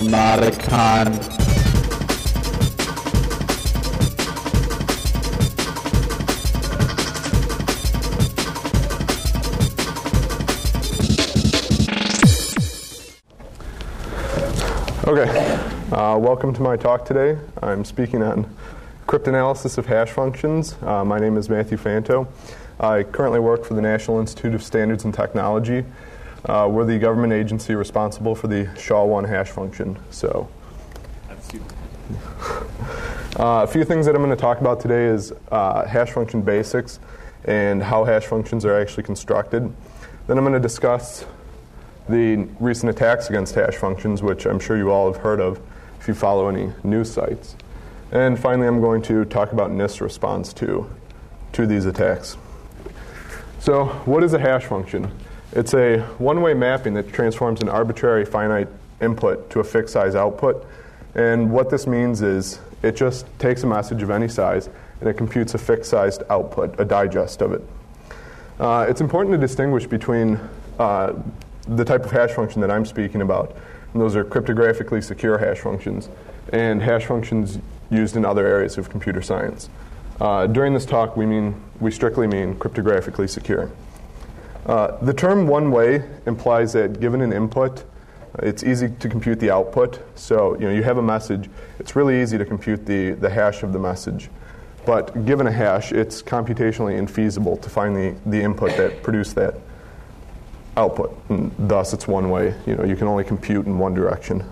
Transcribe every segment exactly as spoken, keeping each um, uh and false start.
Emoticon. Okay, uh, welcome to my talk today. I'm speaking on cryptanalysis of hash functions. Uh, my name is Matthew Fanto. I currently work for the National Institute of Standards and Technology. Uh, we're the government agency responsible for the S H A one hash function. So, uh, a few things that I'm going to talk about today is uh, hash function basics and how hash functions are actually constructed. Then I'm going to discuss the recent attacks against hash functions, which I'm sure you all have heard of if you follow any news sites. And finally, I'm going to talk about NIST's response to, to these attacks. So, what is a hash function? It's a one-way mapping that transforms an arbitrary finite input to a fixed size output. And what this means is it just takes a message of any size and it computes a fixed sized output, a digest of it. Uh, it's important to distinguish between uh, the type of hash function that I'm speaking about, and those are cryptographically secure hash functions, and hash functions used in other areas of computer science. Uh, during this talk, we mean we strictly mean cryptographically secure. Uh, the term one-way implies that given an input, it's easy to compute the output. So, you know, you have a message, it's really easy to compute the, the hash of the message. But given a hash, it's computationally infeasible to find the, the input that produced that output. And thus, it's one way. You know, you can only compute in one direction.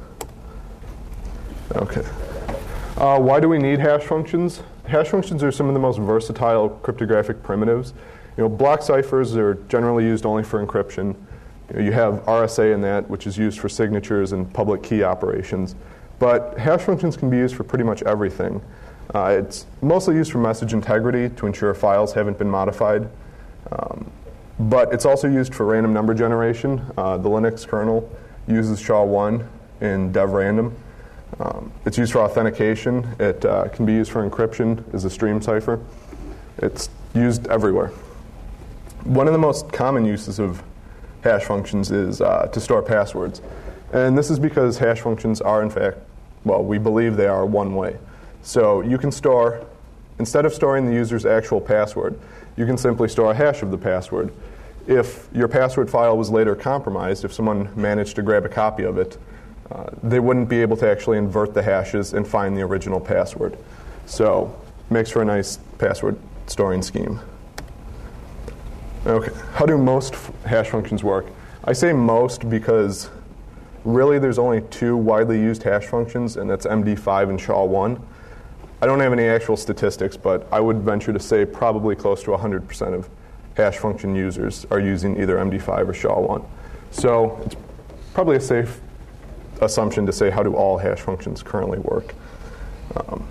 Okay. Uh, why do we need hash functions? Hash functions are some of the most versatile cryptographic primitives. You know, block ciphers are generally used only for encryption. You know, you have R S A in that, which is used for signatures and public key operations. But hash functions can be used for pretty much everything. Uh, it's mostly used for message integrity to ensure files haven't been modified. Um, but it's also used for random number generation. Uh, the Linux kernel uses S H A one in devrandom. Um, it's used for authentication. It uh, can be used for encryption as a stream cipher. It's used everywhere. One of the most common uses of hash functions is uh, to store passwords. And this is because hash functions are, in fact, well, we believe they are one-way. So you can store, instead of storing the user's actual password, you can simply store a hash of the password. If your password file was later compromised, if someone managed to grab a copy of it, uh, they wouldn't be able to actually invert the hashes and find the original password. So it makes for a nice password storing scheme. Okay, how do most f- hash functions work? I say most because really there's only two widely used hash functions, and that's M D five and S H A one. I don't have any actual statistics, but I would venture to say probably close to one hundred percent of hash function users are using either M D five or S H A one. So it's probably a safe assumption to say how do all hash functions currently work. Um,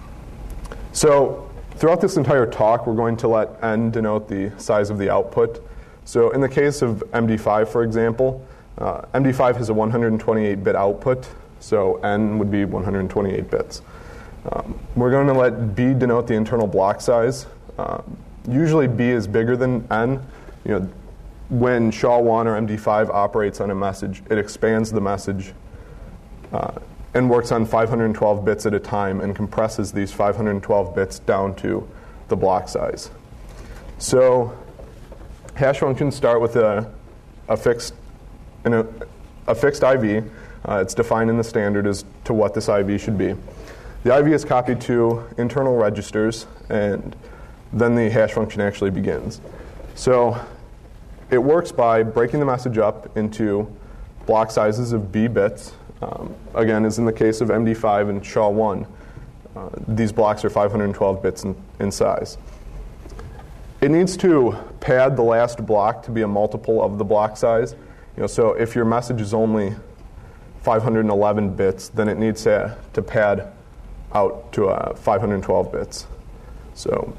so throughout this entire talk, we're going to let n denote the size of the output. So in the case of M D five, for example, uh, M D five has a one hundred twenty-eight bit output, so n would be one hundred twenty-eight bits. Um, we're going to let b denote the internal block size. Uh, usually b is bigger than n. You know, when S H A one or M D five operates on a message, it expands the message uh, and works on five hundred twelve bits at a time and compresses these five hundred twelve bits down to the block size. So hash functions start with a, a fixed in a, a fixed I V. Uh, it's defined in the standard as to what this I V should be. The I V is copied to internal registers, and then the hash function actually begins. So it works by breaking the message up into block sizes of b bits. Um, again, as in the case of M D five and S H A one, uh, these blocks are five hundred twelve bits in, in size. It needs to pad the last block to be a multiple of the block size. You know, so if your message is only five hundred eleven bits, then it needs to, to pad out to uh, five hundred twelve bits. So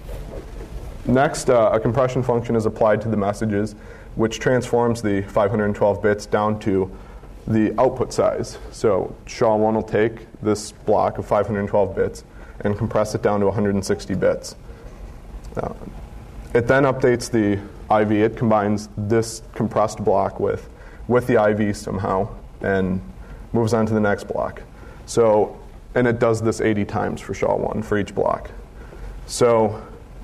next, uh, a compression function is applied to the messages, which transforms the five hundred twelve bits down to the output size. So S H A one will take this block of five hundred twelve bits and compress it down to one hundred sixty bits. Uh, it then updates the I V. It combines this compressed block with, with the I V somehow and moves on to the next block. So, and it does this eighty times for S H A one for each block. So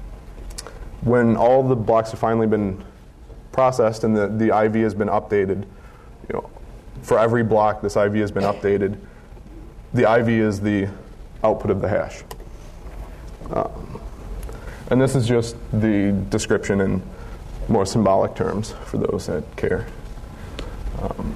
when all the blocks have finally been processed and the, the I V has been updated, you know, for every block this I V has been updated, the I V is the output of the hash. Um, and this is just the description in more symbolic terms for those that care. Um,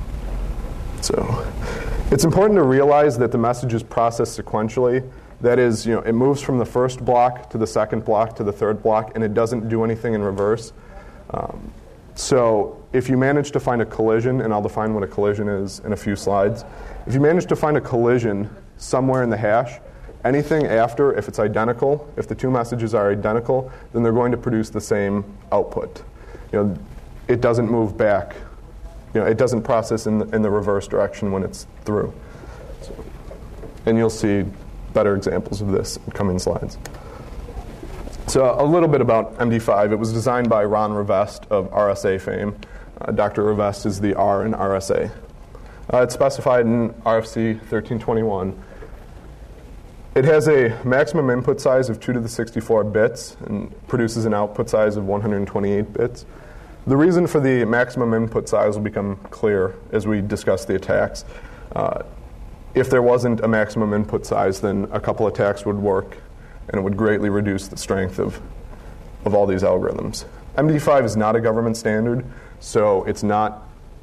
so it's important to realize that the message is processed sequentially. That is, you know, it moves from the first block to the second block to the third block, and it doesn't do anything in reverse. Um, so if you manage to find a collision, and I'll define what a collision is in a few slides, if you manage to find a collision somewhere in the hash, anything after, if it's identical, if the two messages are identical, then they're going to produce the same output. You know, it doesn't move back. You know, it doesn't process in the, in the reverse direction when it's through. So, and you'll see better examples of this in coming slides. So a little bit about M D five. It was designed by Ron Rivest of R S A fame. Uh, Doctor Rivest is the R in R S A. Uh, it's specified in R F C thirteen twenty-one. It has a maximum input size of two to the sixty-four bits and produces an output size of one hundred twenty-eight bits. The reason for the maximum input size will become clear as we discuss the attacks. Uh, if there wasn't a maximum input size, then a couple attacks would work, and it would greatly reduce the strength of, of all these algorithms. M D five is not a government standard, so it's not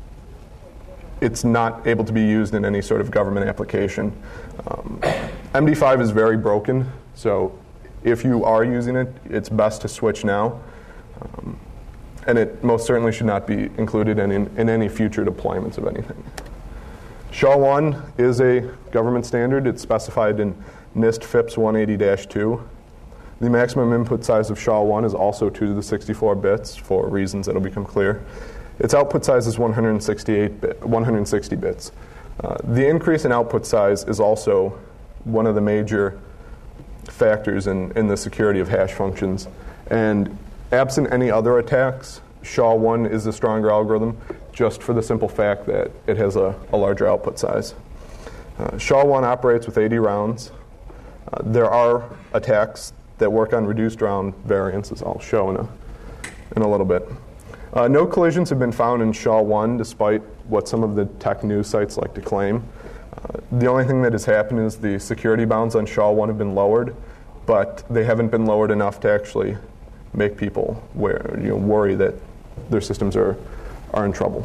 it's not able to be used in any sort of government application. Um, M D five is very broken, so if you are using it, it's best to switch now. Um, and it most certainly should not be included in, in, in any future deployments of anything. S H A one is a government standard. It's specified in NIST FIPS one eighty dash two. The maximum input size of S H A one is also two to the sixty-four bits for reasons that will become clear. Its output size is one hundred sixty-eight bit, one hundred sixty bits. Uh, the increase in output size is also one of the major factors in, in the security of hash functions. And absent any other attacks, S H A one is a stronger algorithm just for the simple fact that it has a, a larger output size. Uh, S H A one operates with eighty rounds. Uh, there are attacks that work on reduced round variants, as I'll show in a, in a little bit. Uh, no collisions have been found in S H A one, despite what some of the tech news sites like to claim. Uh, the only thing that has happened is the security bounds on S H A one have been lowered, but they haven't been lowered enough to actually make people where, you know, worry that their systems are, are in trouble.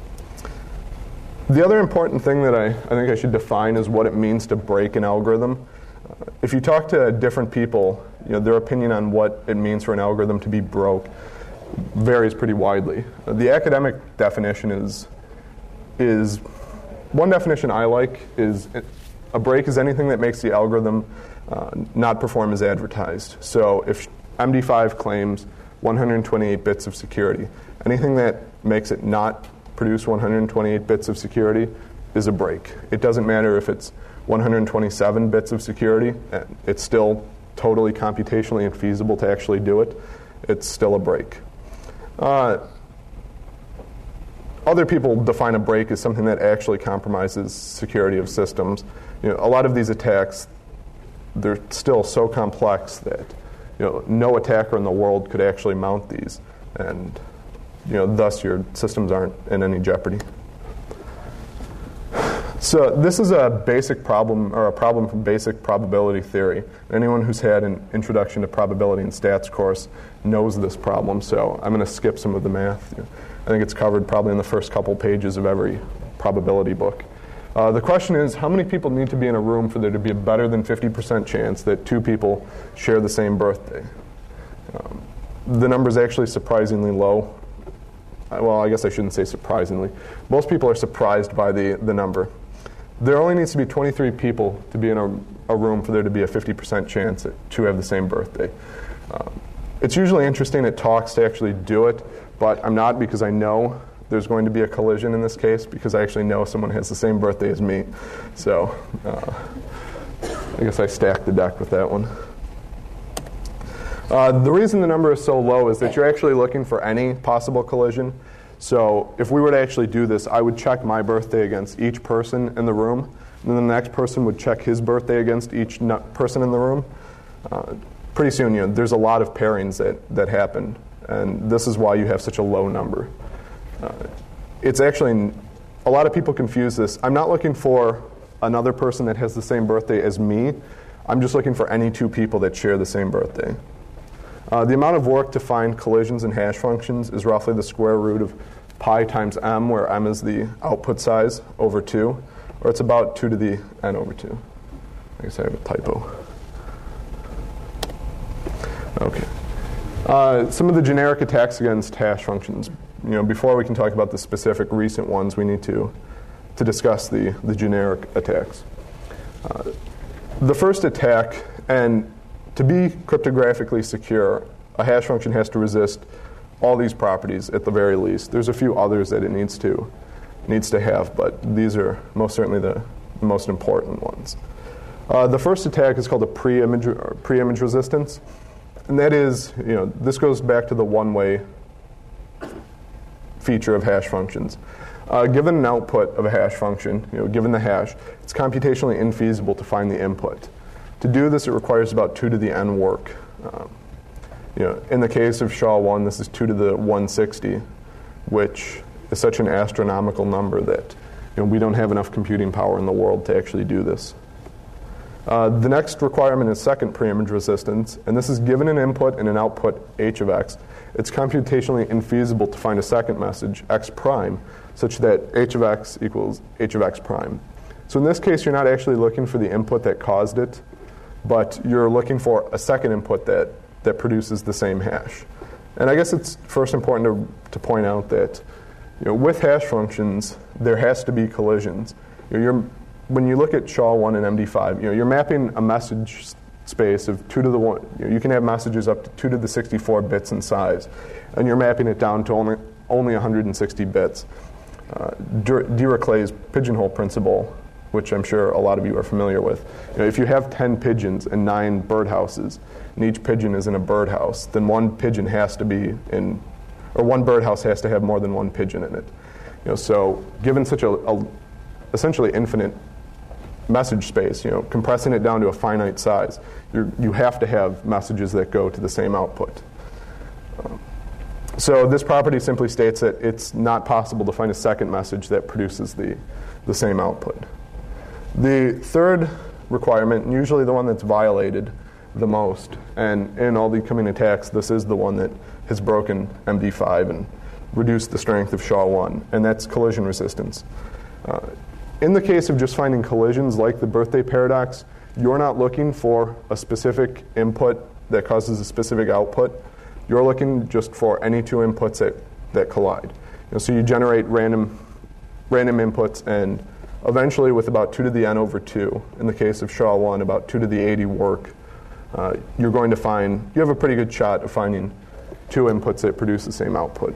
The other important thing that I, I think I should define is what it means to break an algorithm. Uh, if you talk to different people, you know, their opinion on what it means for an algorithm to be broke varies pretty widely. Uh, the academic definition is, is one definition I like is it, a break is anything that makes the algorithm uh, not perform as advertised. So if M D five claims one hundred twenty-eight bits of security, anything that makes it not produce one hundred twenty-eight bits of security is a break. It doesn't matter if it's one hundred twenty-seven bits of security, it's still totally computationally infeasible to actually do it. It's still a break. Uh, other people define a break as something that actually compromises security of systems. You know, a lot of these attacks, they're still so complex that, you know, no attacker in the world could actually mount these, and, you know, thus your systems aren't in any jeopardy. So this is a basic problem, or a problem from basic probability theory. Anyone who's had an introduction to probability and stats course knows this problem, so I'm going to skip some of the math. I think it's covered probably in the first couple pages of every probability book. Uh, the question is, how many people need to be in a room for there to be a better than fifty percent chance that two people share the same birthday? Um, the number is actually surprisingly low. Well, I guess I shouldn't say surprisingly. Most people are surprised by the, the number. There only needs to be twenty-three people to be in a, a room for there to be a fifty percent chance to have the same birthday. Um, it's usually interesting at talks to actually do it, but I'm not, because I know there's going to be a collision in this case, because I actually know someone has the same birthday as me. So uh, I guess I stacked the deck with that one. Uh, the reason the number is so low is that you're actually looking for any possible collision. So if we were to actually do this, I would check my birthday against each person in the room, and then the next person would check his birthday against each no- person in the room. Uh, pretty soon, you know, there's a lot of pairings that, that happen, and this is why you have such a low number. Uh, it's actually, a lot of people confuse this. I'm not looking for another person that has the same birthday as me. I'm just looking for any two people that share the same birthday. Uh, the amount of work to find collisions in hash functions is roughly the square root of pi times m, where m is the output size, over two, or it's about two to the n over two. I guess I have a typo. Okay. Uh, some of the generic attacks against hash functions. You know, before we can talk about the specific recent ones, we need to to discuss the, the generic attacks. Uh, the first attack, and to be cryptographically secure, a hash function has to resist all these properties at the very least. There's a few others that it needs to needs to have, but these are most certainly the most important ones. Uh, the first attack is called a pre-image or pre-image resistance, and that is, you know, this goes back to the one-way feature of hash functions. Uh, given an output of a hash function, you know, given the hash, it's computationally infeasible to find the input. To do this, it requires about two to the n work. Um, you know, in the case of S H A one, this is two to the one hundred sixty, which is such an astronomical number that, you know, we don't have enough computing power in the world to actually do this. Uh, the next requirement is second preimage resistance, and this is given an input and an output h of x. It's computationally infeasible to find a second message, x prime, such that h of x equals h of x prime. So in this case, you're not actually looking for the input that caused it, but you're looking for a second input that, that produces the same hash. And I guess it's first important to, to point out that, you know, with hash functions, there has to be collisions. You know, you're, when you look at S H A one and M D five, you know, you're mapping a message space of two to the one. You know, you can have messages up to two to the sixty-four bits in size, and you're mapping it down to only only one hundred sixty bits. Uh, Dirichlet's pigeonhole principle, which I'm sure a lot of you are familiar with. You know, if you have ten pigeons and nine birdhouses, and each pigeon is in a birdhouse, then one pigeon has to be in, or one birdhouse has to have more than one pigeon in it. You know, so given such a, a essentially infinite message space, you know, compressing it down to a finite size, you you have to have messages that go to the same output. Um, so this property simply states that it's not possible to find a second message that produces the, the same output. The third requirement, and usually the one that's violated the most, and in all the coming attacks, this is the one that has broken M D five and reduced the strength of S H A one, and that's collision resistance. Uh, In the case of just finding collisions like the birthday paradox, you're not looking for a specific input that causes a specific output. You're looking just for any two inputs that, that collide. You know, so you generate random, random inputs, and eventually with about two to the n over two, in the case of S H A one, about two to the eighty work, uh, you're going to find, you have a pretty good shot of finding two inputs that produce the same output.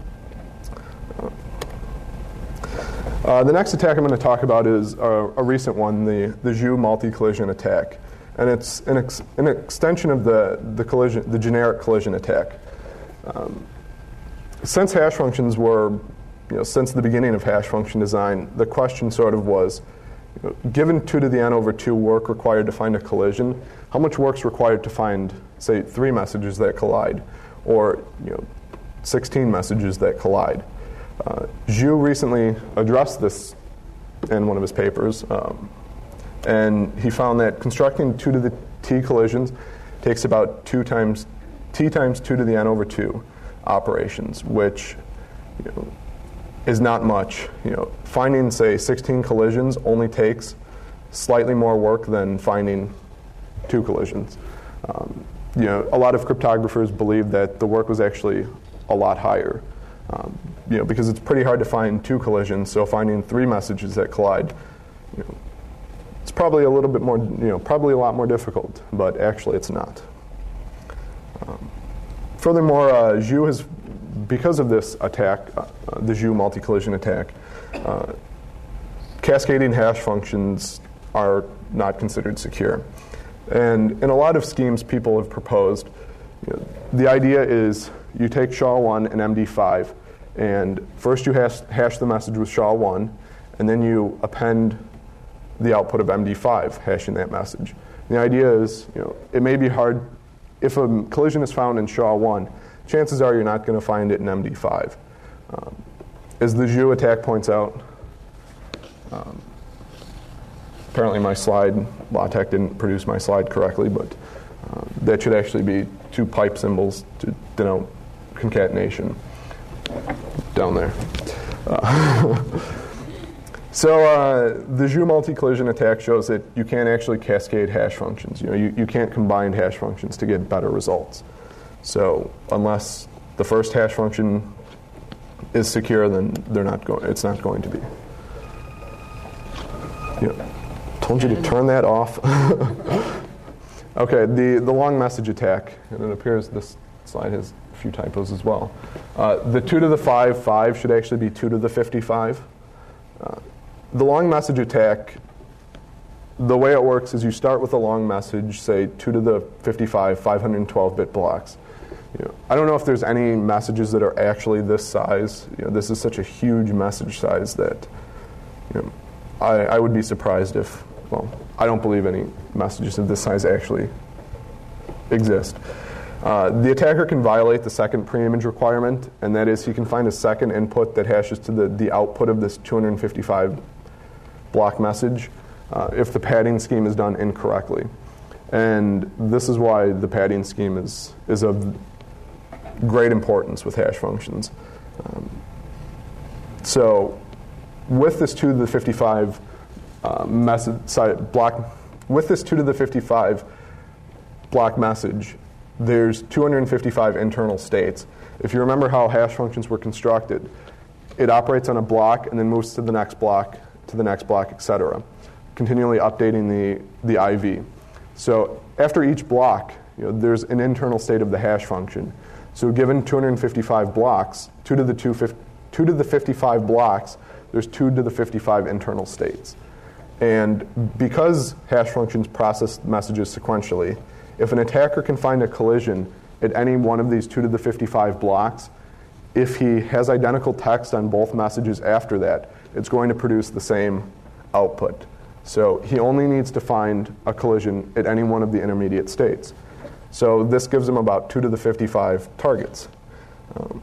Uh, the next attack I'm going to talk about is a, a recent one, the, the Zhu multi-collision attack. And it's an, ex, an extension of the, the, collision, the generic collision attack. Um, since hash functions were, you know, since the beginning of hash function design, the question sort of was, you know, given two to the n over two work required to find a collision, how much work's required to find, say, three messages that collide, or, you know, sixteen messages that collide? Uh, Zhu recently addressed this in one of his papers, um, and he found that constructing two to the t collisions takes about two times t times two to the n over two operations, which, you know, is not much. You know, finding, say, sixteen collisions only takes slightly more work than finding two collisions. Um, you know, a lot of cryptographers believe that the work was actually a lot higher. Um, you know, because it's pretty hard to find two collisions, so finding three messages that collide, you know, it's probably a little bit more, you know, probably a lot more difficult, but actually it's not. Um, furthermore, uh, Zhu has, because of this attack, uh, the Zhu multi-collision attack, uh, cascading hash functions are not considered secure. And in a lot of schemes people have proposed, you know, the idea is you take S H A one and M D five, And first you hash, hash the message with S H A one, and then you append the output of M D five, hashing that message. And the idea is, you know, it may be hard, if a collision is found in S H A one, chances are you're not going to find it in M D five. Um, as the Zhu attack points out, um, apparently my slide, LaTeX didn't produce my slide correctly, but uh, that should actually be two pipe symbols to denote concatenation down there. Uh, so uh, the Zhu multi-collision attack shows that you can't actually cascade hash functions. You know, you, you can't combine hash functions to get better results. So unless the first hash function is secure, then they're not going. It's not going to be. You know, told you to turn that off. Okay, the, the long message attack, and it appears this slide has a few typos as well. Uh, the two to the five, five should actually be two to the fifty-five. Uh, the long message attack, the way it works is you start with a long message, say two to the fifty-five, five hundred twelve bit blocks. You know, I don't know if there's any messages that are actually this size. You know, this is such a huge message size that, you know, I, I would be surprised if, well, I don't believe any messages of this size actually exist. Uh, the attacker can violate the second preimage requirement, and that is he can find a second input that hashes to the, the output of this two hundred fifty-five block message uh, if the padding scheme is done incorrectly. And this is why the padding scheme is, is of great importance with hash functions. Um, so with this two to the fifty-five uh, message sorry, block, with this two to the fifty-five block message, there's two hundred fifty-five internal states. If you remember how hash functions were constructed, it operates on a block and then moves to the next block, to the next block, et cetera, continually updating the, the I V. So after each block, you know, there's an internal state of the hash function. So given two hundred fifty-five blocks, two to the two, two to the fifty-five blocks, there's two to the fifty-five internal states. And because hash functions process messages sequentially, if an attacker can find a collision at any one of these two to the fifty-five blocks, if he has identical text on both messages after that, it's going to produce the same output. So he only needs to find a collision at any one of the intermediate states. So this gives him about two to the fifty-five targets. Um,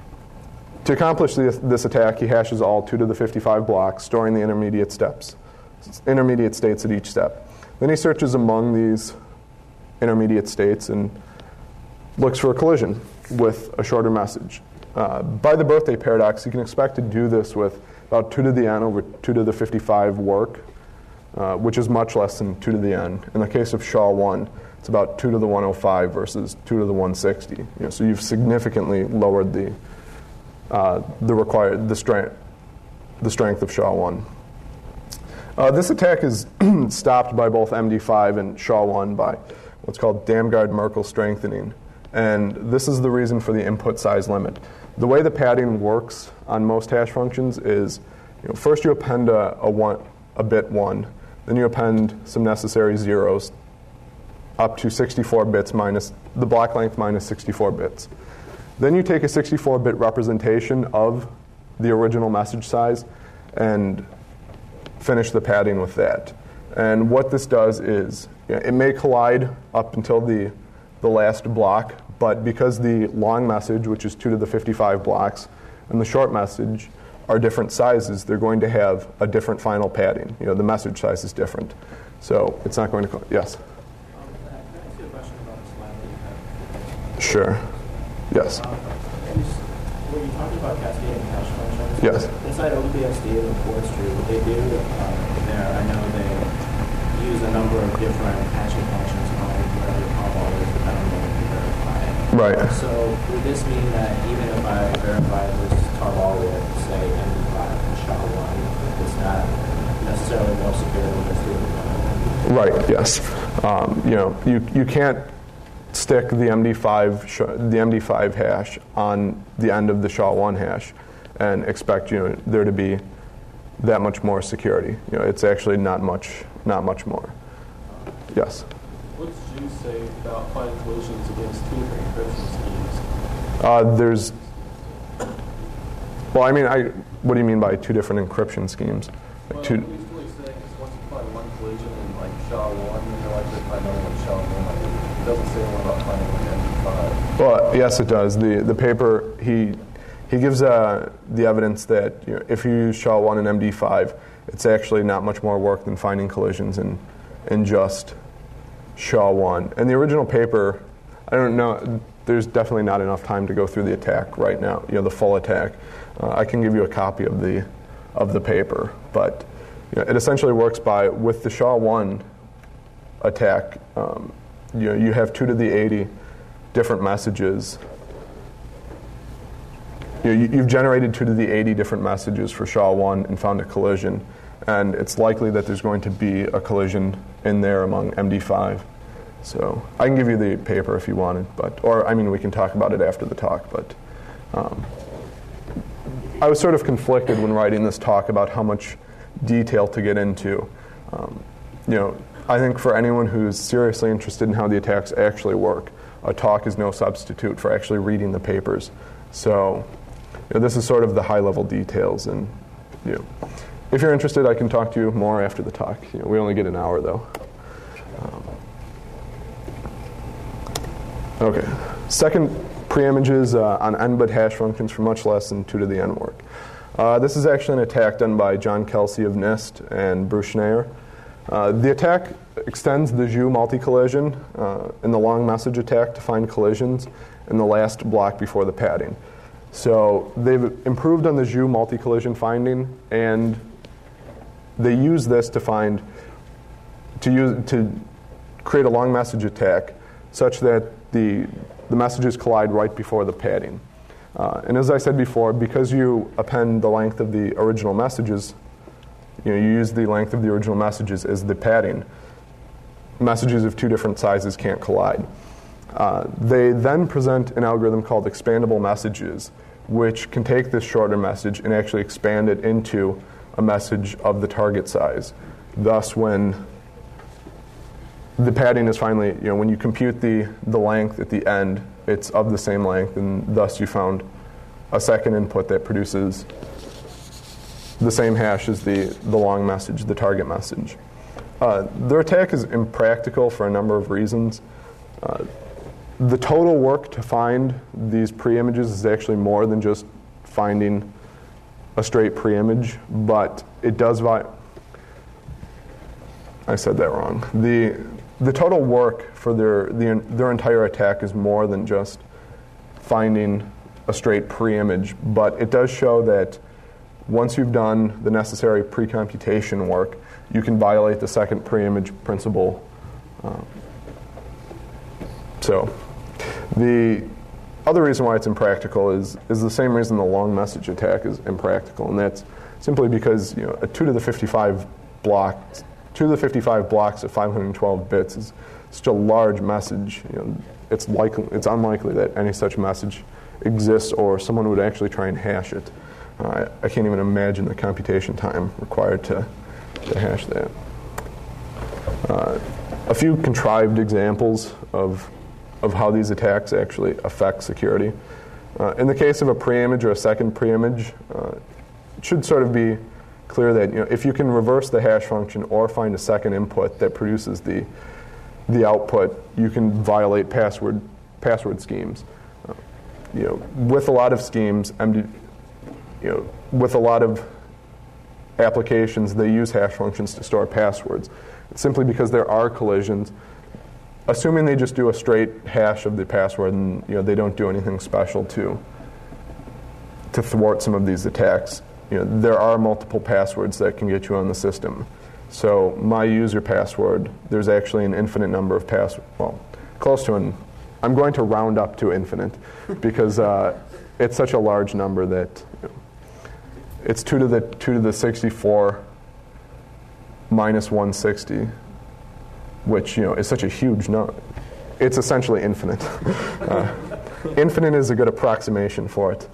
to accomplish this, this attack, he hashes all two to the fifty-five blocks, storing the intermediate steps, intermediate states at each step. Then he searches among these intermediate states and looks for a collision with a shorter message. Uh, by the birthday paradox, you can expect to do this with about two to the n over two to the fifty-five work, uh, which is much less than two to the n. In the case of S H A one, it's about two to the one hundred five versus two to the one hundred sixty. You know, so you've significantly lowered the uh, the required the strength the strength of S H A one. Uh, this attack is stopped by both M D five and S H A one by what's called Damgard-Merkle strengthening. And this is the reason for the input size limit. The way the padding works on most hash functions is, you know, first you append a, a, one, a bit one, then you append some necessary zeros up to sixty-four bits minus the block length minus sixty-four bits. Then you take a sixty-four bit representation of the original message size and finish the padding with that. And what this does is, you know, it may collide up until the, the last block, but because the long message, which is two to the fifty-five blocks, and the short message are different sizes, they're going to have a different final padding. You know, the message size is different. So it's not going to, yes? Um, can I ask you a question about the slide that you have? Sure. Yes. Um, when you talked about cascading hash functions, yes. Inside OpenBSD and the Forestry, what they do um, there, I know they use a number of different hashing functions on whatever the call is, depending on what you verify it. Right. So would this mean that even if I verify this tarball with, say, M D five and S H A one, it's not necessarily more secure than this doing? Right, yes. Um, you know, you, you can't stick the M D five sh- the M D five hash on the end of the S H A one hash and expect, you know, there to be that much more security. You know, it's actually not much not much more. Yes. What did you say about finding collisions against two different encryption schemes? Uh, there's Well, I mean, I. What do you mean by two different encryption schemes? Like Well, two. he's really saying is once you find one collision in like S H A one, then you're likely to find another one in S H A one. Like, it doesn't say anything about finding like M D five. Well, yes, it does. The the paper he he gives uh, the evidence that you know, if you use S H A one and M D five, it's actually not much more work than finding collisions in in just S H A one. And the original paper, I don't know. There's definitely not enough time to go through the attack right now. You know, the full attack. Uh, I can give you a copy of the of the paper, but you know, it essentially works by with the S H A one attack. Um, you know, you have two to the eighty different messages. You know, you, you've generated two to the eighty different messages for S H A one and found a collision, and it's likely that there's going to be a collision in there among M D five. So I can give you the paper if you wanted, but or I mean we can talk about it after the talk. But um, I was sort of conflicted when writing this talk about how much detail to get into. Um, you know, I think for anyone who's seriously interested in how the attacks actually work, a talk is no substitute for actually reading the papers. So you know, this is sort of the high-level details, and you know, if you're interested, I can talk to you more after the talk. You know, we only get an hour though. Um, Okay. Second, preimages uh, on n-bit hash functions for much less than two to the n work. Uh, this is actually an attack done by John Kelsey of NIST and Bruce Schneier. Uh, the attack extends the Zhu multi-collision uh, in the long message attack to find collisions in the last block before the padding. So they've improved on the Zhu multi-collision finding, and they use this to find to use to create a long message attack such that the the messages collide right before the padding. Uh, and as I said before, because you append the length of the original messages, you know, you use the length of the original messages as the padding, messages of two different sizes can't collide. Uh, they then present an algorithm called expandable messages, which can take this shorter message and actually expand it into a message of the target size. Thus, when the padding is finally, you know, when you compute the, the length at the end, it's of the same length, and thus you found a second input that produces the same hash as the, the long message, the target message. Uh, their attack is impractical for a number of reasons. Uh, the total work to find these preimages is actually more than just finding a straight preimage, but it does vi- I said that wrong. The The total work for their the, their entire attack is more than just finding a straight preimage, but it does show that once you've done the necessary pre-computation work, you can violate the second preimage principle. Uh, so the other reason why it's impractical is is the same reason the long message attack is impractical, and that's simply because you know a two to the fifty-five block. two to the fifty-five blocks of five hundred twelve bits is such a large message. You know, it's likely, it's unlikely that any such message exists, or someone would actually try and hash it. Uh, I, I can't even imagine the computation time required to, to hash that. Uh, a few contrived examples of of how these attacks actually affect security. Uh, in the case of a preimage or a second preimage, uh, it should sort of be clear that you know if you can reverse the hash function or find a second input that produces the the output, you can violate password password schemes. Uh, you know, with a lot of schemes, M D, you know, with a lot of applications, they use hash functions to store passwords. It's simply because there are collisions. Assuming they just do a straight hash of the password, and you know they don't do anything special to to thwart some of these attacks. You know, there are multiple passwords that can get you on the system. So my user password, there's actually an infinite number of passwords. Well, close to an. I'm going to round up to infinite because uh, it's such a large number that you know, it's two to the two to the sixty-four minus one hundred sixty, which you know is such a huge number. It's essentially infinite. uh, infinite is a good approximation for it.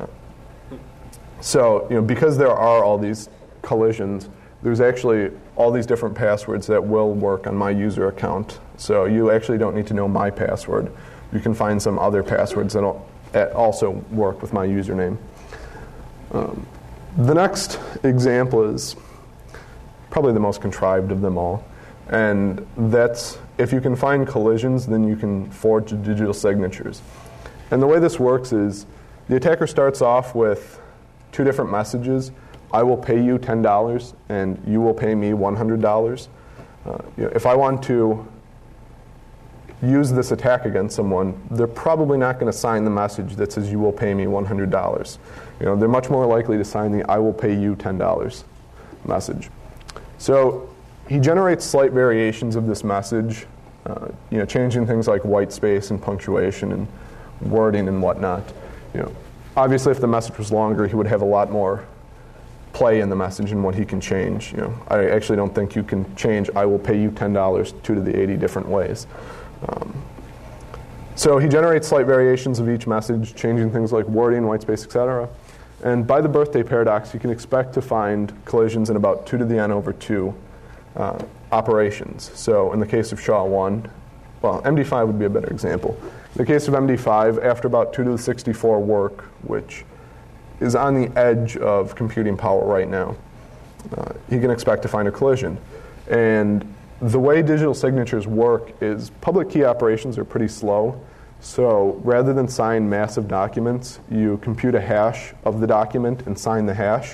So, you know, because there are all these collisions, there's actually all these different passwords that will work on my user account. So you actually don't need to know my password. You can find some other passwords that also work with my username. Um, the next example is probably the most contrived of them all, and that's if you can find collisions, then you can forge digital signatures. And the way this works is the attacker starts off with two different messages. I will pay you ten dollars and you will pay me one hundred dollars. Uh, you know, if I want to use this attack against someone, they're probably not going to sign the message that says you will pay me one hundred dollars. You know, they're much more likely to sign the I will pay you ten dollars message. So he generates slight variations of this message, uh, you know, changing things like white space and punctuation and wording and whatnot. You know, obviously, if the message was longer, he would have a lot more play in the message and what he can change. You know, I actually don't think you can change I will pay you ten dollars two to the eighty different ways. Um, so he generates slight variations of each message, changing things like wording, white space, et cetera. And by the birthday paradox, you can expect to find collisions in about two to the n over two uh, operations. So in the case of S H A one, well, M D five would be a better example. In the case of M D five, after about two to the sixty-four work, which is on the edge of computing power right now, uh, he can expect to find a collision. And the way digital signatures work is public key operations are pretty slow. So rather than sign massive documents, you compute a hash of the document and sign the hash.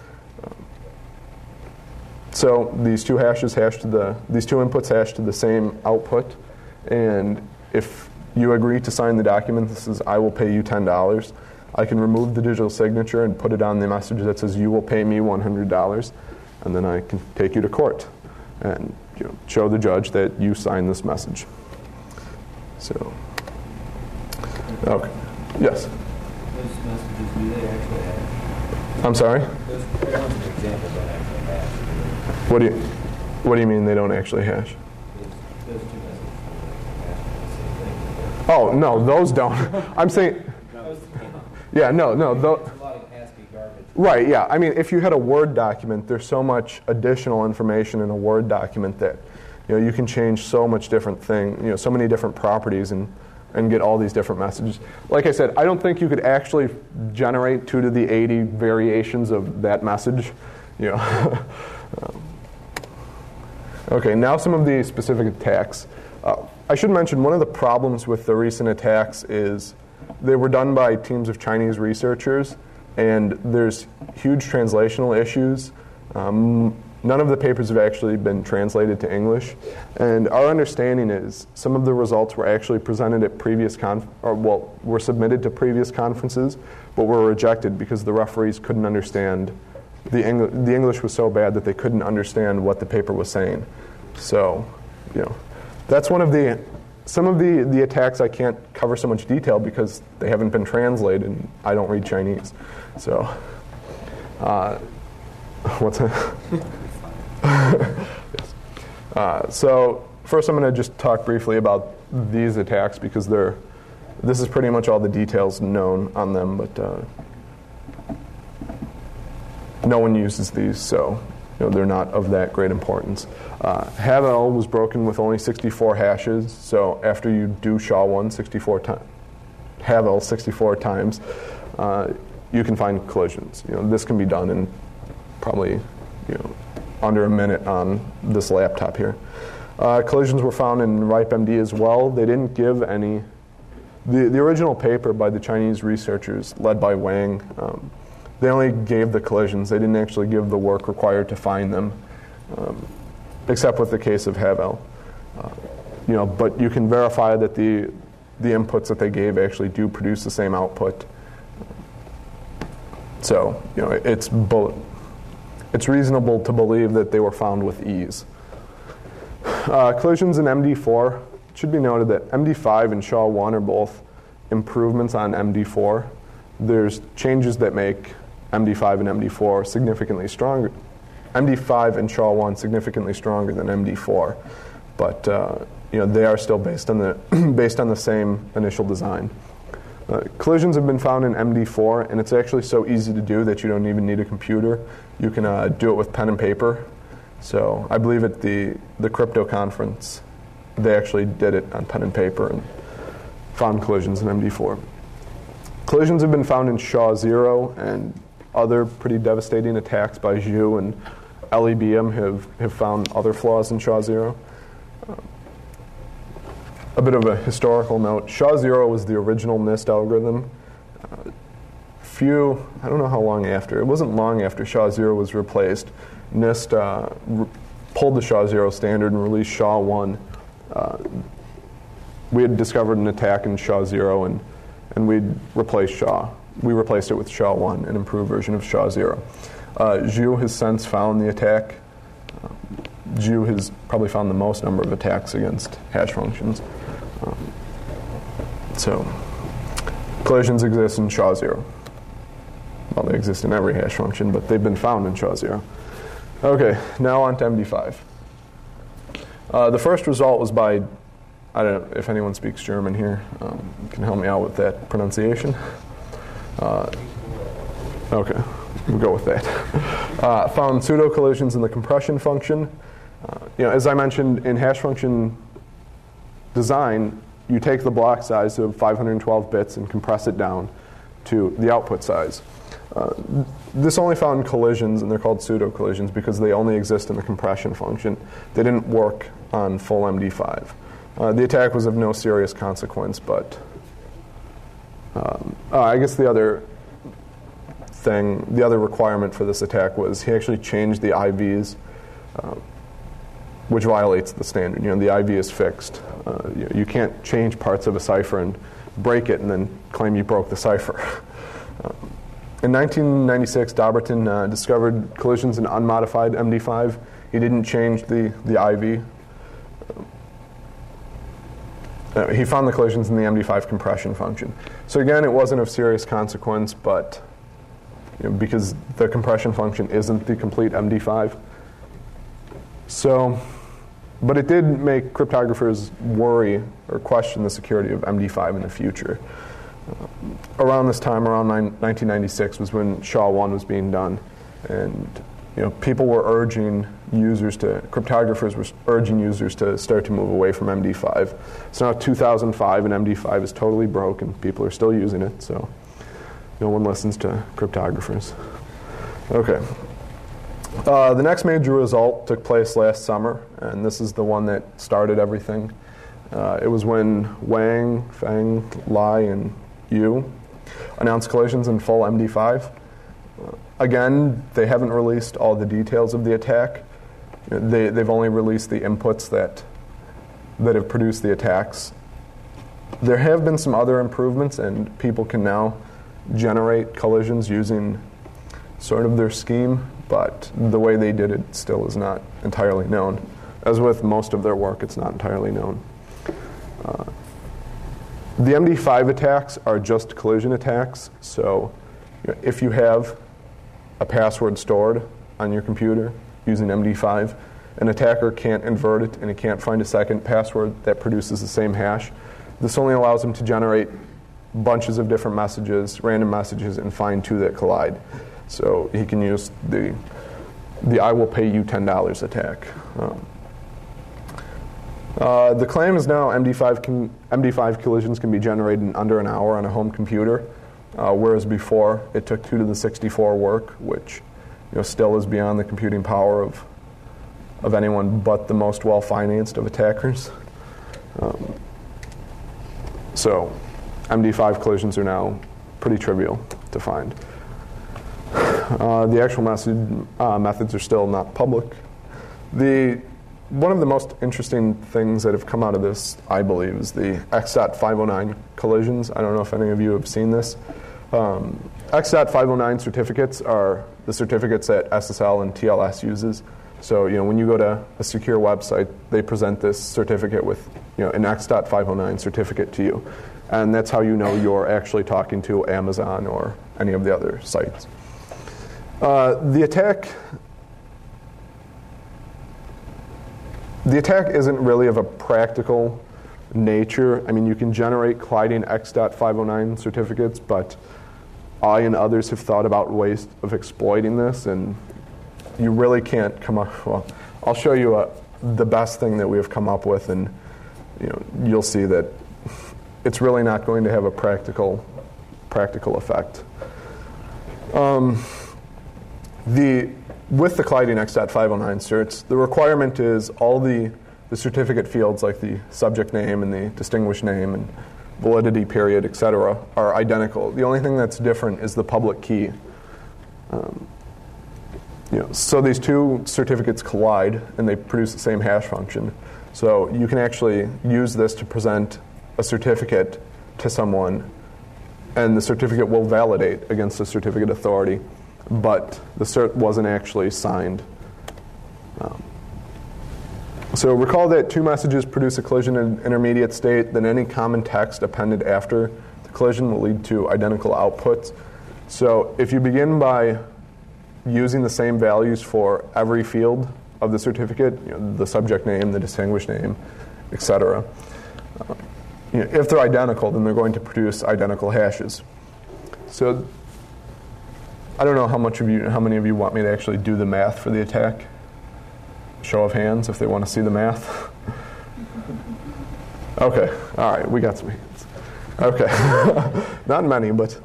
So these two hashes hash to the these two inputs hash to the same output, and if you agree to sign the document that says I will pay you ten dollars, I can remove the digital signature and put it on the message that says you will pay me one hundred dollars, and then I can take you to court and you know, show the judge that you signed this message. So, okay, yes. Those messages, do they actually hash? I'm sorry? Those ones an example don't actually hash. What do you What do you mean they don't actually hash? Those, those two messages don't actually hash the same thing. Oh no, those don't. I'm saying, Those, yeah, no, no, tho- There's a lot of ASCII garbage. right, yeah. I mean, if you had a Word document, there's so much additional information in a Word document that you know you can change so much different thing, you know, so many different properties and and get all these different messages. Like I said, I don't think you could actually generate two to the eighty variations of that message. You know. um, okay, now some of the specific attacks. Uh, I should mention one of the problems with the recent attacks is they were done by teams of Chinese researchers, and there's huge translational issues. Um, none of the papers have actually been translated to English, and our understanding is some of the results were actually presented at previous conf- or well, were submitted to previous conferences, but were rejected because the referees couldn't understand the Eng- the English was so bad that they couldn't understand what the paper was saying. So, you know, that's one of the some of the, the attacks I can't cover so much detail because they haven't been translated and I don't read Chinese. So, uh, what's that? Yes. Uh, so first I'm going to just talk briefly about these attacks because they're this is pretty much all the details known on them, but uh, no one uses these, so you know, they're not of that great importance. Uh, Havel was broken with only sixty-four hashes, so after you do S H A one sixty-four times, Havel sixty-four times, uh, you can find collisions. You know, this can be done in probably you know under a minute on this laptop here. Uh, collisions were found in RIPE-M D as well. They didn't give any. The the original paper by the Chinese researchers, led by Wang, um, they only gave the collisions. They didn't actually give the work required to find them, um, except with the case of Havel. Uh, you know, but you can verify that the the inputs that they gave actually do produce the same output. So you know, it's both. It's reasonable to believe that they were found with ease. Uh, collisions in M D four. It should be noted that M D five and S H A one are both improvements on M D four. There's changes that make M D five and M D four significantly stronger. M D five and S H A one significantly stronger than M D four, but uh, you know they are still based on the based on the same initial design. Uh, collisions have been found in M D four, and it's actually so easy to do that you don't even need a computer. You can uh, do it with pen and paper. So I believe at the, the crypto conference, they actually did it on pen and paper and found collisions in M D four. Collisions have been found in S H A zero and other pretty devastating attacks by Zhu and L E B M have, have found other flaws in SHA zero. Um, a bit of a historical note, SHA zero was the original NIST algorithm. Uh, few, I don't know how long after, it wasn't long after SHA zero was replaced, NIST uh, re- pulled the SHA zero standard and released SHA one. Uh, we had discovered an attack in SHA zero, and, and we'd replaced SHA. We replaced it with SHA one, an improved version of SHA zero. Uh, Zhu has since found the attack. Uh, Zhu has probably found the most number of attacks against hash functions. Um, so, collisions exist in SHA zero. Well, they exist in every hash function, but they've been found in SHA zero. Okay, now on to M D five. Uh, the first result was by, I don't know if anyone speaks German here, um, can help me out with that pronunciation. Uh, okay, we'll go with that. Uh, found pseudo collisions in the compression function. Uh, you know, as I mentioned, in hash function design, you take the block size of five hundred twelve bits and compress it down to the output size. Uh, this only found collisions, and they're called pseudo collisions because they only exist in the compression function. They didn't work on full M D five. Uh, the attack was of no serious consequence, but um, uh, I guess the other thing, the other requirement for this attack was he actually changed the I Vs, uh, which violates the standard. You know, the I V is fixed. Uh, you, you can't change parts of a cipher and break it and then claim you broke the cipher. um, in nineteen ninety-six, Dobbertin uh, discovered collisions in unmodified M D five. He didn't change the, the I V. Uh, he found the collisions in the M D five compression function. So again, it wasn't of serious consequence, but you know, because the compression function isn't the complete M D five. So, but it did make cryptographers worry or question the security of M D five in the future. Uh, around this time, around nineteen ninety-six, was when SHA one was being done, and you know, people were urging users to, cryptographers were urging users to start to move away from M D five. So now two thousand five and M D five is totally broken. People are still using it, so no one listens to cryptographers. Okay. Uh, the next major result took place last summer, and this is the one that started everything. Uh, it was when Wang, Feng, Lai, and Yu announced collisions in full M D five. Uh, again, they haven't released all the details of the attack. They, they've only released the inputs that that have produced the attacks. There have been some other improvements, and people can now generate collisions using sort of their scheme, but the way they did it still is not entirely known. As with most of their work, it's not entirely known. Uh, the M D five attacks are just collision attacks, so you know, if you have a password stored on your computer using M D five, an attacker can't invert it and it can't find a second password that produces the same hash. This only allows them to generate bunches of different messages, random messages, and find two that collide. So he can use the the I will pay you ten dollars attack. Um, uh, the claim is now M D five can, M D five collisions can be generated in under an hour on a home computer, uh, whereas before it took two to the sixty-four work, which you know still is beyond the computing power of of anyone but the most well-financed of attackers. Um, so M D five collisions are now pretty trivial to find. Uh, the actual method, uh, methods are still not public. The one of the most interesting things that have come out of this, I believe, is the X five oh nine collisions. I don't know if any of you have seen this. Um, X five oh nine certificates are the certificates that S S L and T L S uses. So, you know, when you go to a secure website, they present this certificate with, you know, an X five oh nine certificate to you. And that's how you know you're actually talking to Amazon or any of the other sites. Uh, the attack, the attack isn't really of a practical nature. I mean, you can generate colliding X five oh nine certificates, but I and others have thought about ways of exploiting this, and you really can't come up. Well, I'll show you a, the best thing that we have come up with, and you know, you'll see that it's really not going to have a practical, practical effect. Um, The, with the colliding X dot five oh nine certs, the requirement is all the, the certificate fields like the subject name and the distinguished name and validity period, et cetera, are identical. The only thing that's different is the public key. Um, you know, so these two certificates collide and they produce the same hash function. So you can actually use this to present a certificate to someone, and the certificate will validate against the certificate authority, but the cert wasn't actually signed. Um, so recall that two messages produce a collision in intermediate state, then any common text appended after the collision will lead to identical outputs. So if you begin by using the same values for every field of the certificate, you know, the subject name, the distinguished name, et cetera, uh, you know, if they're identical, then they're going to produce identical hashes. So I don't know how much of you, how many of you want me to actually do the math for the attack? Show of hands if they want to see the math. Okay, all right, we got some hands. Okay, not many, but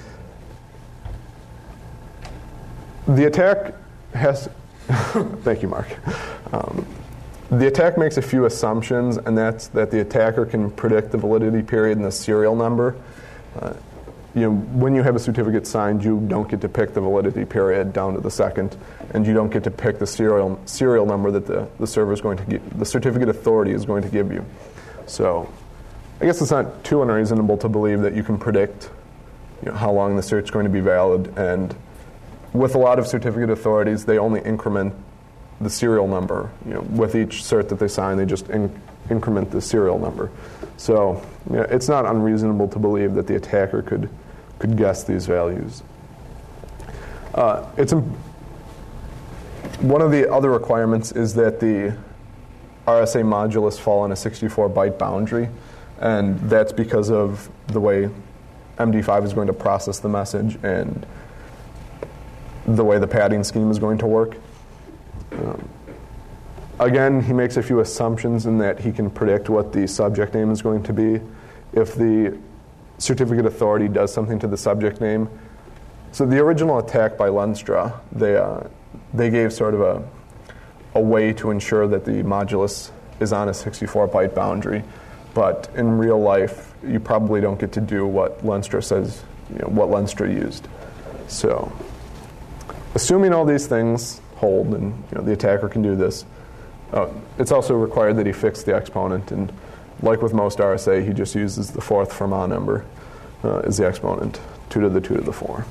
the attack has. Thank you, Mark. Um, the attack makes a few assumptions, and that's that the attacker can predict the validity period and the serial number. Uh, you know, when you have a certificate signed, you don't get to pick the validity period down to the second, and you don't get to pick the serial serial number that the, the server is going to give, the certificate authority is going to give you. So I guess it's not too unreasonable to believe that you can predict, you know, how long the cert is going to be valid. And with a lot of certificate authorities, they only increment the serial number. You know, with each cert that they sign, they just in, increment the serial number. So you know, it's not unreasonable to believe that the attacker could could guess these values. Uh, it's imp- one of the other requirements is that the R S A modulus fall on a sixty-four byte boundary, and that's because of the way M D five is going to process the message and the way the padding scheme is going to work. Um, again, he makes a few assumptions in that he can predict what the subject name is going to be. If the certificate authority does something to the subject name. So the original attack by Lenstra, they uh, they gave sort of a a way to ensure that the modulus is on a sixty-four byte boundary, but in real life, you probably don't get to do what Lenstra says, you know, what Lenstra used. So, assuming all these things hold, and you know, the attacker can do this, uh, it's also required that he fix the exponent, and like with most R S A, he just uses the fourth Fermat number uh, as the exponent, two to the two to the four.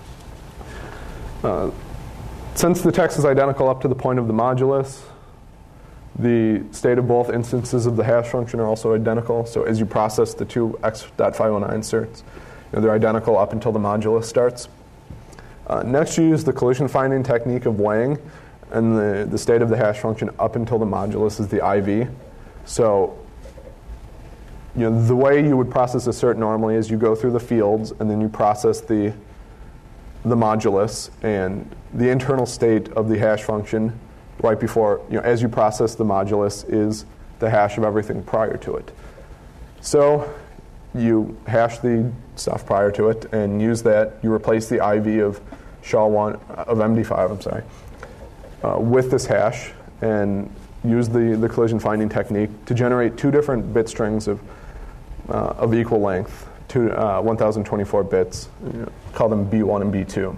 Uh, since the text is identical up to the point of the modulus, the state of both instances of the hash function are also identical. So as you process the two X dot five oh nine certs, you know, they're identical up until the modulus starts. Uh, next, you use the collision finding technique of weighing, and the, the state of the hash function up until the modulus is the I V. So you know, the way you would process a cert normally is you go through the fields and then you process the the modulus, and the internal state of the hash function right before, you know, as you process the modulus is the hash of everything prior to it. So you hash the stuff prior to it and use that. You replace the I V of S H A one of M D five, I'm sorry, uh, with this hash, and use the, the collision finding technique to generate two different bit strings of uh, of equal length, two, uh, one thousand twenty-four bits. You know, call them B one and B two.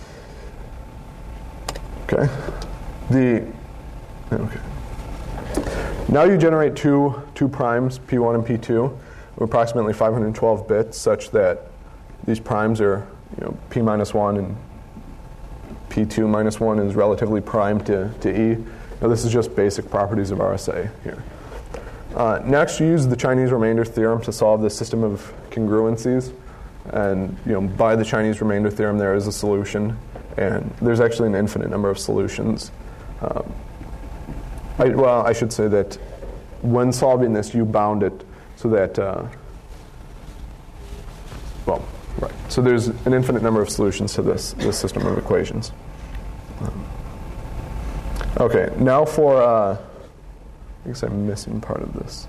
Okay. The okay. Now you generate two two primes, P one and P two, of approximately five hundred twelve bits, such that these primes are, you know, P minus one and P two minus one is relatively prime to, to E. Now this is just basic properties of R S A here. Uh, next, you use the Chinese remainder theorem to solve the system of congruencies. And you know, by the Chinese remainder theorem, there is a solution, and there's actually an infinite number of solutions. Um, I, well, I should say that when solving this, you bound it so that, uh, well, right. So there's an infinite number of solutions to this, this system of equations. Um, okay, now for, uh, I guess I'm missing part of this.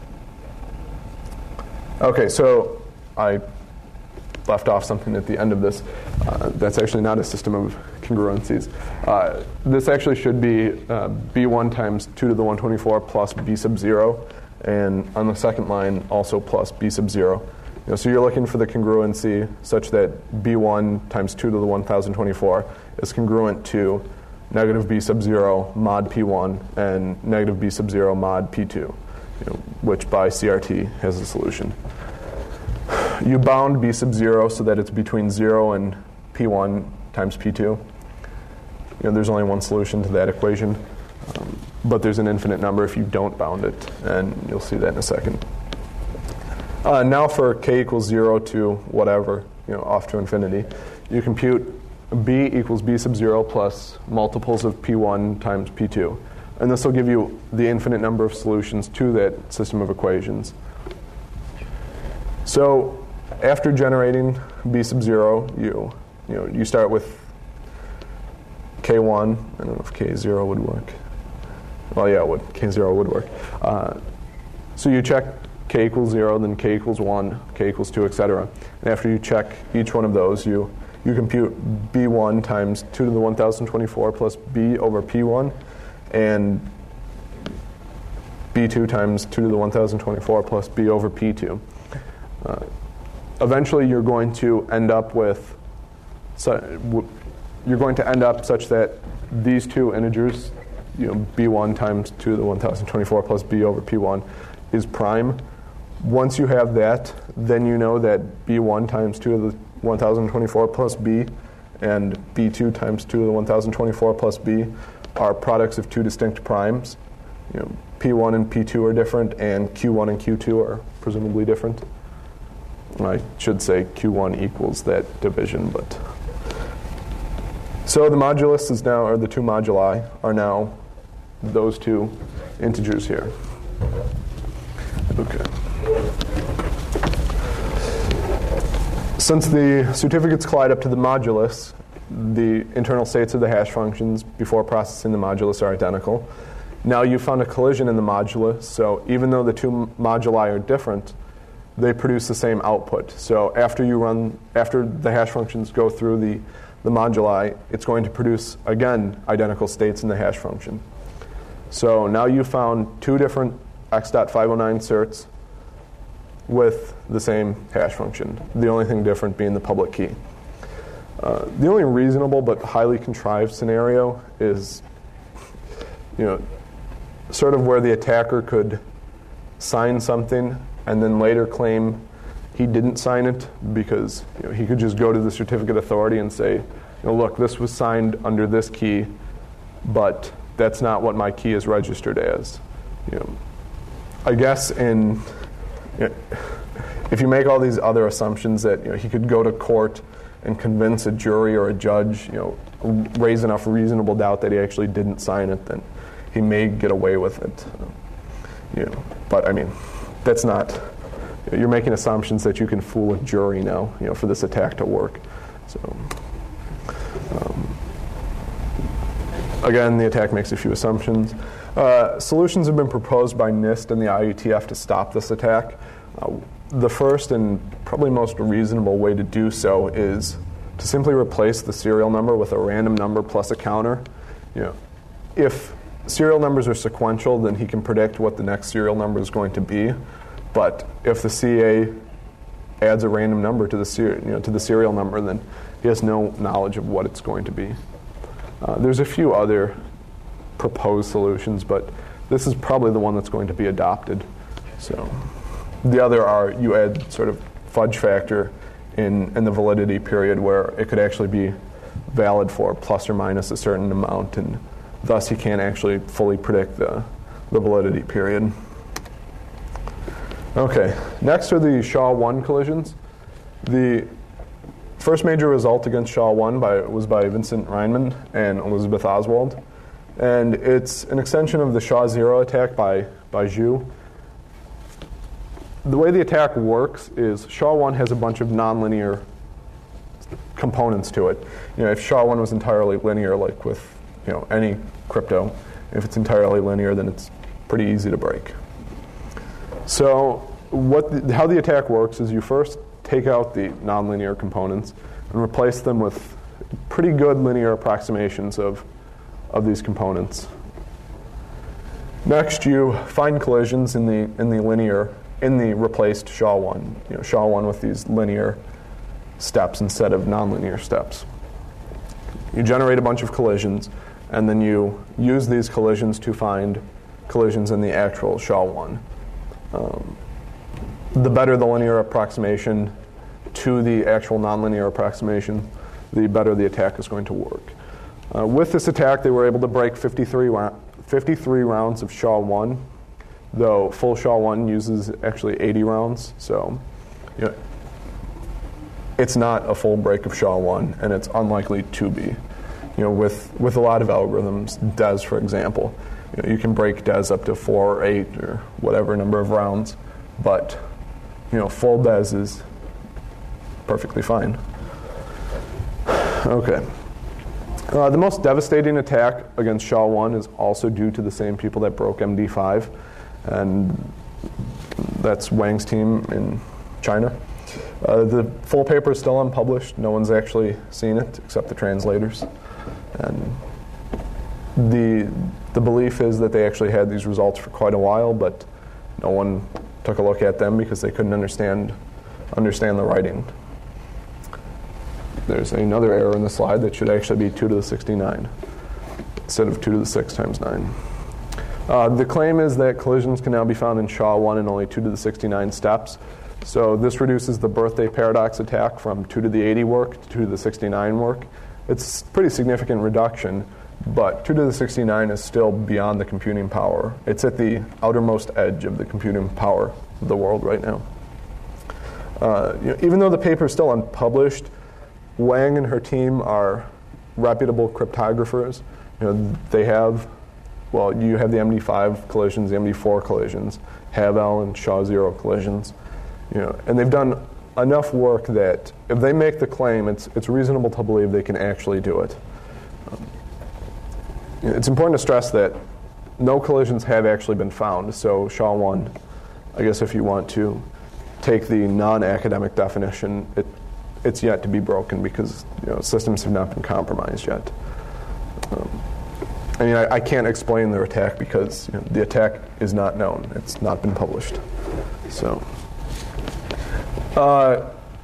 Okay, so I left off something at the end of this. Uh, that's actually not a system of congruencies. Uh, this actually should be uh, b one times two to the one twenty-four plus b sub zero, and on the second line also plus b sub zero. You know, so you're looking for the congruency such that b one times two to the one thousand twenty-four is congruent to negative b sub zero mod p one and negative b sub zero mod p two, you know, which by C R T has a solution. You bound b sub zero so that it's between zero and p one times p two. You know, there's only one solution to that equation, um, but there's an infinite number if you don't bound it, and you'll see that in a second. Uh, now for k equals zero to whatever, you know, off to infinity, you compute b equals b sub zero plus multiples of p one times p two. And this will give you the infinite number of solutions to that system of equations. So after generating b sub zero, you, you, know, you start with k one. I don't know if k zero would work. Well, yeah, it would. k zero would work. Uh, so you check k equals zero, then k equals one, k equals two, et cetera. And after you check each one of those, you You compute b one times two to the one thousand twenty-four plus b over p one, and b two times two to the one thousand twenty-four plus b over p two. Uh, eventually, you're going to end up with su- w- you're going to end up such that these two integers, you know, b one times two to the one thousand twenty-four plus b over p one, is prime. Once you have that, then you know that b one times two to the one thousand twenty-four plus b and b two times two to the one thousand twenty-four plus b are products of two distinct primes. You know, p one and p two are different, and q one and q two are presumably different. I should say q one equals that division, but so the modulus is now, or the two moduli are now those two integers here. Okay. Since the certificates collide up to the modulus, the internal states of the hash functions before processing the modulus are identical. Now you found a collision in the modulus, so even though the two moduli are different, they produce the same output. So after you run, after the hash functions go through the, the moduli, it's going to produce, again, identical states in the hash function. So now you found two different x dot five oh nine certs with the same hash function, the only thing different being the public key. Uh, the only reasonable but highly contrived scenario is, you know, sort of where the attacker could sign something and then later claim he didn't sign it because, you know, he could just go to the certificate authority and say, you know, look, this was signed under this key, but that's not what my key is registered as. You know, I guess in you know, if you make all these other assumptions that, you know, he could go to court and convince a jury or a judge, you know, raise enough reasonable doubt that he actually didn't sign it, then he may get away with it. You know, but I mean, that's not. You know, you're making assumptions that you can fool a jury now, you know, for this attack to work. So, um, again, the attack makes a few assumptions. Uh, solutions have been proposed by NIST and the I E T F to stop this attack. Uh, the first and probably most reasonable way to do so is to simply replace the serial number with a random number plus a counter. You know, if serial numbers are sequential, then he can predict what the next serial number is going to be. But if the C A adds a random number to the ser- you know, to the serial number, then he has no knowledge of what it's going to be. Uh, there's a few other proposed solutions, but this is probably the one that's going to be adopted. So the other are you add sort of fudge factor in, in the validity period where it could actually be valid for plus or minus a certain amount, and thus he can't actually fully predict the, the validity period. Okay, next are the S H A one collisions. The first major result against S H A one by, was by Vincent Reinman and Elizabeth Oswald. And it's an extension of the S H A zero attack by, by Zhu. The way the attack works is S H A one has a bunch of nonlinear components to it. You know, if S H A one was entirely linear, like with, you know, any crypto, if it's entirely linear, then it's pretty easy to break. So what the, how the attack works is you first take out the nonlinear components and replace them with pretty good linear approximations of, of these components. Next, you find collisions in the in the linear in the replaced S H A one. You know, S H A one with these linear steps instead of nonlinear steps. You generate a bunch of collisions, and then you use these collisions to find collisions in the actual S H A one. Um, the better the linear approximation to the actual nonlinear approximation, the better the attack is going to work. Uh, with this attack, they were able to break fifty-three, fifty-three rounds of S H A one, though full S H A one uses actually eighty rounds, so you know, it's not a full break of S H A one, and it's unlikely to be. You know, with, with a lot of algorithms, D E S, for example, you know, you can break D E S up to four or eight or whatever number of rounds, but you know, full D E S is perfectly fine. Okay. Uh, the most devastating attack against S H A one is also due to the same people that broke M D five, and that's Wang's team in China. Uh, the full paper is still unpublished. No one's actually seen it except the translators. And the the belief is that they actually had these results for quite a while, but no one took a look at them because they couldn't understand understand the writing. There's another error in the slide that should actually be two to the sixty-nine instead of two to the six times nine. Uh, the claim is that collisions can now be found in S H A one in only two to the sixty-nine steps. So this reduces the birthday paradox attack from two to the eighty work to two to the sixty-nine work. It's a pretty significant reduction, but two to the sixty-nine is still beyond the computing power. It's at the outermost edge of the computing power of the world right now. Uh, you know, even though the paper is still unpublished, Wang and her team are reputable cryptographers. You know, they have, well, you have the M D five collisions, the M D four collisions, Havel and S H A zero collisions. You know, and they've done enough work that if they make the claim, it's it's reasonable to believe they can actually do it. Um, it's important to stress that no collisions have actually been found. So S H A one, I guess if you want to take the non-academic definition, it it's yet to be broken because you know, systems have not been compromised yet. Um, I mean, I, I can't explain their attack because you know, the attack is not known. It's not been published. So. Uh,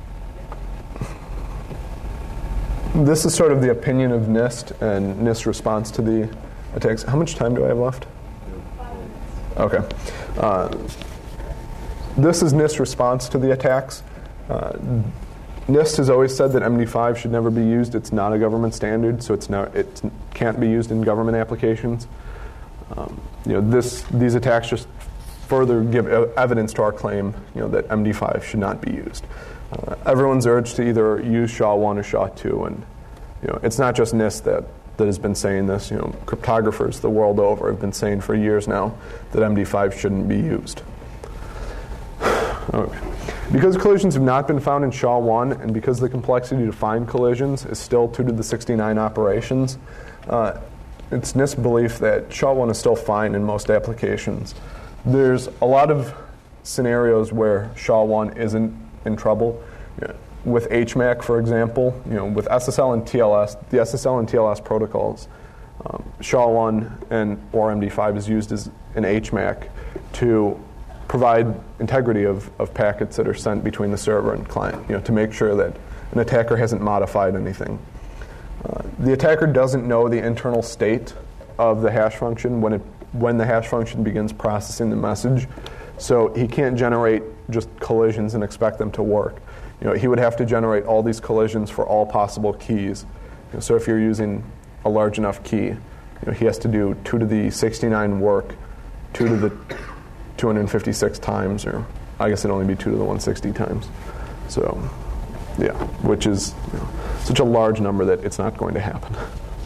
this is sort of the opinion of NIST and NIST's response to the attacks. How much time do I have left? Okay. Uh, this is NIST's response to the attacks. Uh, NIST has always said that M D five should never be used. It's not a government standard, so it's not, it can't be used in government applications. Um, you know, this these attacks just further give evidence to our claim, you know, that M D five should not be used. Uh, everyone's urged to either use S H A one or S H A two, and you know, it's not just NIST that, that has been saying this. You know, cryptographers the world over have been saying for years now that M D five shouldn't be used. Okay. Because collisions have not been found in S H A one, and because the complexity to find collisions is still two to the sixty-nine operations, uh, it's NIST's belief that S H A one is still fine in most applications. There's a lot of scenarios where S H A one isn't in trouble. You know, with H MAC, for example, you know, with S S L and T L S, the S S L and T L S protocols, um, S H A one and or M D five is used as an H MAC to provide integrity of, of packets that are sent between the server and client, you know, to make sure that an attacker hasn't modified anything. Uh, the attacker doesn't know the internal state of the hash function when it when the hash function begins processing the message, so he can't generate just collisions and expect them to work. You know, he would have to generate all these collisions for all possible keys. You know, so if you're using a large enough key, you know, he has to do two to the sixty-nine work, two to the two hundred fifty-six times, or I guess it'd only be two to the one hundred sixty times. So, yeah, which is you know, such a large number that it's not going to happen.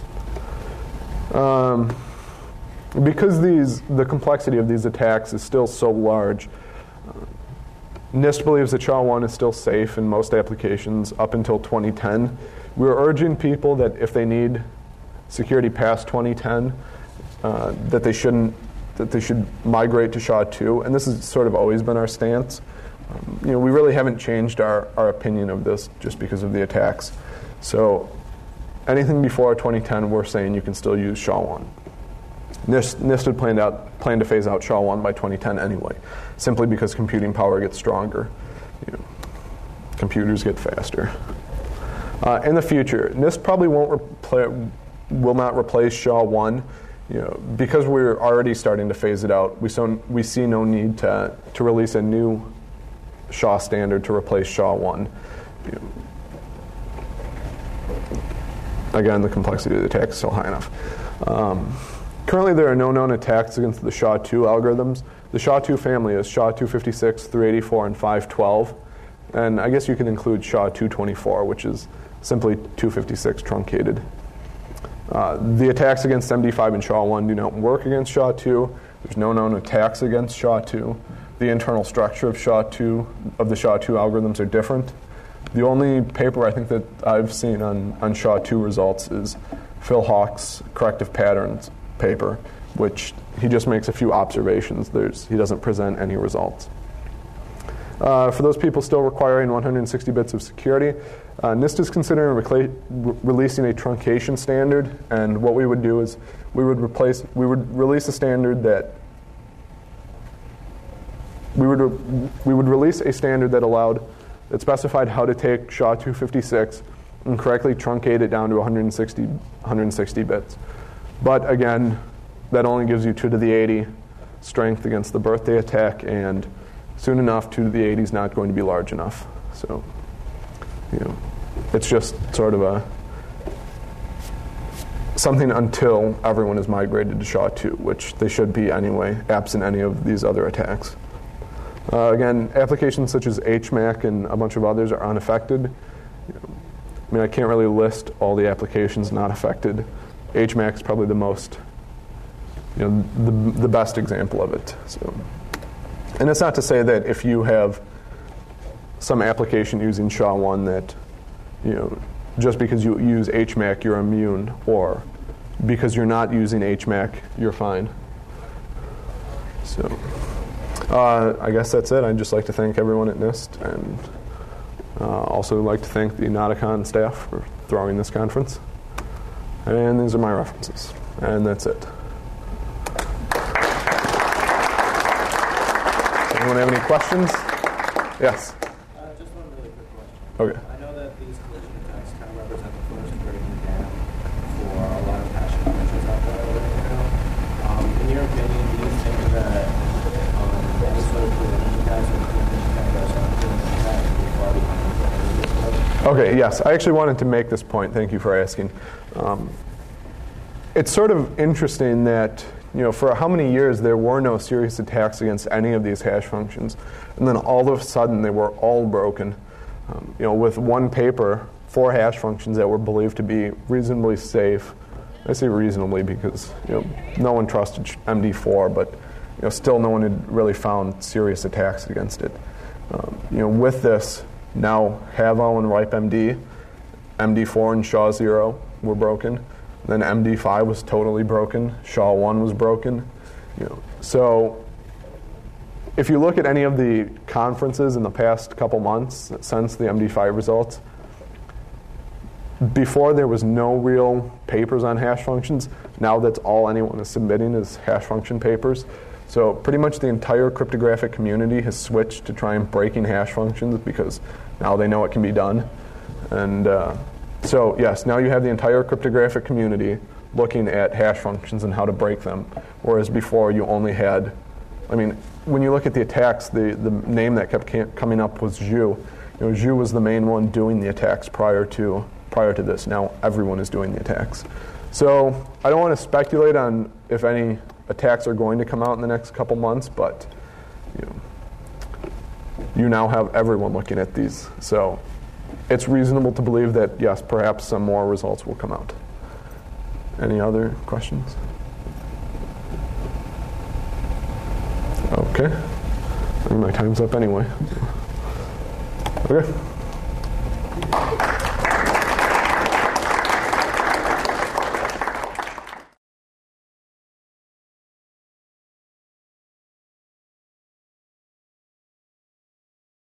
Um, because these the complexity of these attacks is still so large, uh, NIST believes that S H A one is still safe in most applications up until twenty ten. We're urging people that if they need security past twenty ten, uh, that they shouldn't that they should migrate to S H A two, and this has sort of always been our stance. Um, you know, we really haven't changed our, our opinion of this just because of the attacks. So anything before twenty ten, we're saying you can still use S H A one. NIST, NIST had planned, out, planned to phase out S H A one by twenty ten anyway, simply because computing power gets stronger. You know, computers get faster. Uh, in the future, NIST probably won't repla- will not replace S H A one. You know, because we're already starting to phase it out, we, so, we see no need to, to release a new S H A standard to replace S H A one. You know, again, the complexity of the attack is still high enough. Um, currently, there are no known attacks against the S H A two algorithms. The S H A two family is S H A two fifty-six, three eighty-four, and five twelve. And I guess you can include S H A two twenty-four, which is simply two fifty-six truncated. Uh, the attacks against M D five and S H A one do not work against S H A two. There's no known attacks against S H A two. The internal structure of S H A two of the S H A two algorithms are different. The only paper I think that I've seen on, on S H A two results is Phil Hawk's corrective patterns paper, which he just makes a few observations. There's, he doesn't present any results. Uh, for those people still requiring one hundred sixty bits of security, uh, NIST is considering recla- re- releasing a truncation standard, and what we would do is we would replace, we would release a standard that we would re- we would release a standard that allowed that specified how to take S H A two fifty-six and correctly truncate it down to one hundred sixty, one hundred sixty bits. But again, that only gives you two to the eighty strength against the birthday attack, and soon enough, two to the eighty is not going to be large enough. So, you know, it's just sort of a something until everyone is migrated to S H A two, which they should be anyway, absent any of these other attacks. Uh, again, applications such as H MAC and a bunch of others are unaffected. You know, I mean, I can't really list all the applications not affected. H MAC is probably the most, you know, the, the best example of it. So. And it's not to say that if you have some application using S H A one that, you know, just because you use H MAC you're immune, or because you're not using H MAC you're fine. So uh, I guess that's it. I'd just like to thank everyone at NIST, and uh, also like to thank the Nauticon staff for throwing this conference. And these are my references. And that's it. Anyone have any questions? Yes? Uh, just one really quick question. Okay. I know that these collision attacks kind of represent the first breaking down for a lot of hash functions out there right now. Um, in your opinion, do you think that um, any sort of collision attacks or collision attacks are doing attack before behind? Okay, yes. I actually wanted to make this point. Thank you for asking. Um, it's sort of interesting that, you know, for how many years there were no serious attacks against any of these hash functions, and then all of a sudden they were all broken. Um, you know, with one paper, four hash functions that were believed to be reasonably safe. I say reasonably because, you know, no one trusted M D four, but, you know, still no one had really found serious attacks against it. Um, you know, with this, now Havell and RipeMD, M D four and S H A zero were broken. Then M D five was totally broken. S H A one was broken. You know, so if you look at any of the conferences in the past couple months since the M D five results, before there was no real papers on hash functions. Now that's all anyone is submitting is hash function papers. So pretty much the entire cryptographic community has switched to try and breaking hash functions because now they know it can be done. And uh, so yes, now you have the entire cryptographic community looking at hash functions and how to break them, whereas before you only had, I mean, when you look at the attacks, the, the name that kept coming up was Zhu. You know, Zhu was the main one doing the attacks prior to prior to this. Now everyone is doing the attacks. So I don't want to speculate on if any attacks are going to come out in the next couple months, but you know, you now have everyone looking at these. So it's reasonable to believe that, yes, perhaps some more results will come out. Any other questions? Okay. I think my time's up anyway. Okay.